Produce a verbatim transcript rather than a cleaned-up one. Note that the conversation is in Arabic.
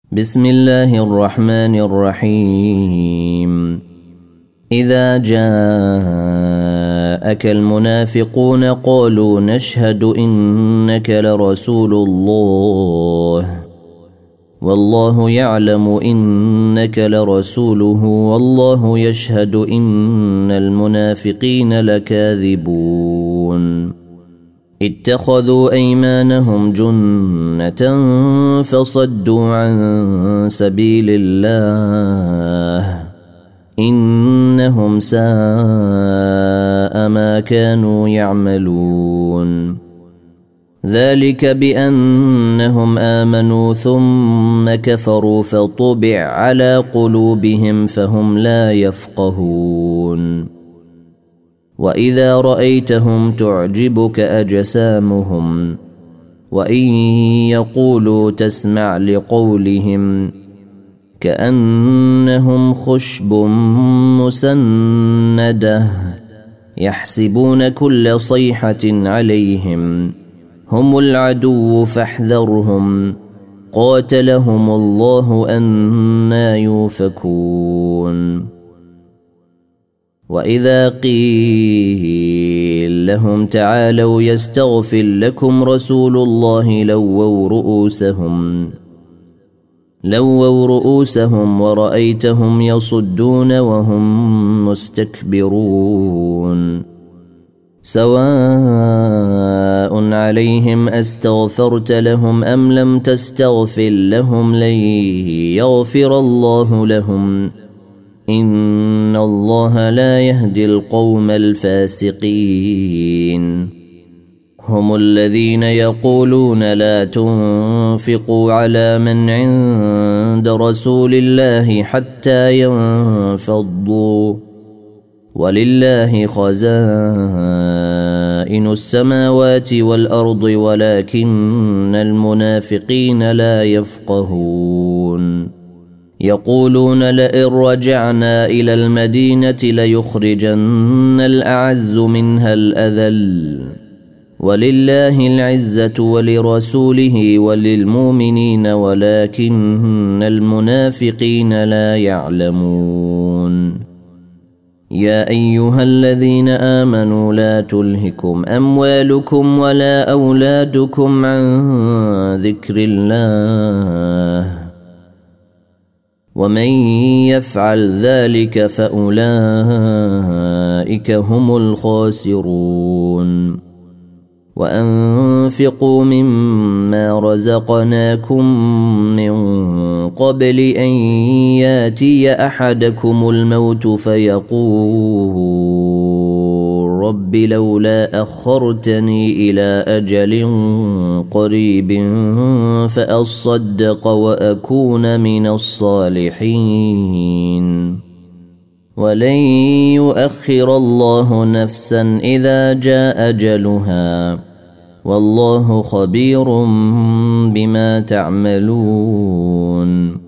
بسم الله الرحمن الرحيم. إذا جاءك المنافقون قالوا نشهد إنك لرسول الله والله يعلم إنك لرسوله والله يشهد إن المنافقين لكاذبون. اتخذوا أيمانهم جنة فصدوا عن سبيل الله إنهم ساء ما كانوا يعملون. ذلك بأنهم آمنوا ثم كفروا فطبع على قلوبهم فهم لا يفقهون. وإذا رأيتهم تعجبك أجسامهم وإن يقولوا تسمع لقولهم كأنهم خشب مسندة يحسبون كل صيحة عليهم هم العدو فاحذرهم قاتلهم الله أنى يؤفكون. وإذا قيل لهم تعالوا يستغفر لكم رسول الله لووا رؤوسهم لووا رؤوسهم ورأيتهم يصدون وهم مستكبرون. سواء عليهم أستغفرت لهم أم لم تستغفر لهم لن يغفر الله لهم إن الله لا يهدي القوم الفاسقين. هم الذين يقولون لا تنفقوا على من عند رسول الله حتى ينفضوا ولله خزائن السماوات والأرض ولكن المنافقين لا يفقهون. يقولون لئن رجعنا إلى المدينة ليخرجن الأعز منها الأذل ولله العزة ولرسوله وللمؤمنين ولكن المنافقين لا يعلمون. يا أيها الذين آمنوا لا تلهكم أموالكم ولا أولادكم عن ذكر الله ومن يفعل ذلك فأولئك هم الخاسرون. وأنفقوا مما رزقناكم من قبل أن ياتي أحدكم الموت فيقول رب لولا أخرتني إلى أجل قريب فأصدق وأكون من الصالحين. ولن يؤخر الله نفسا إذا جاء أجلها والله خبير بما تعملون.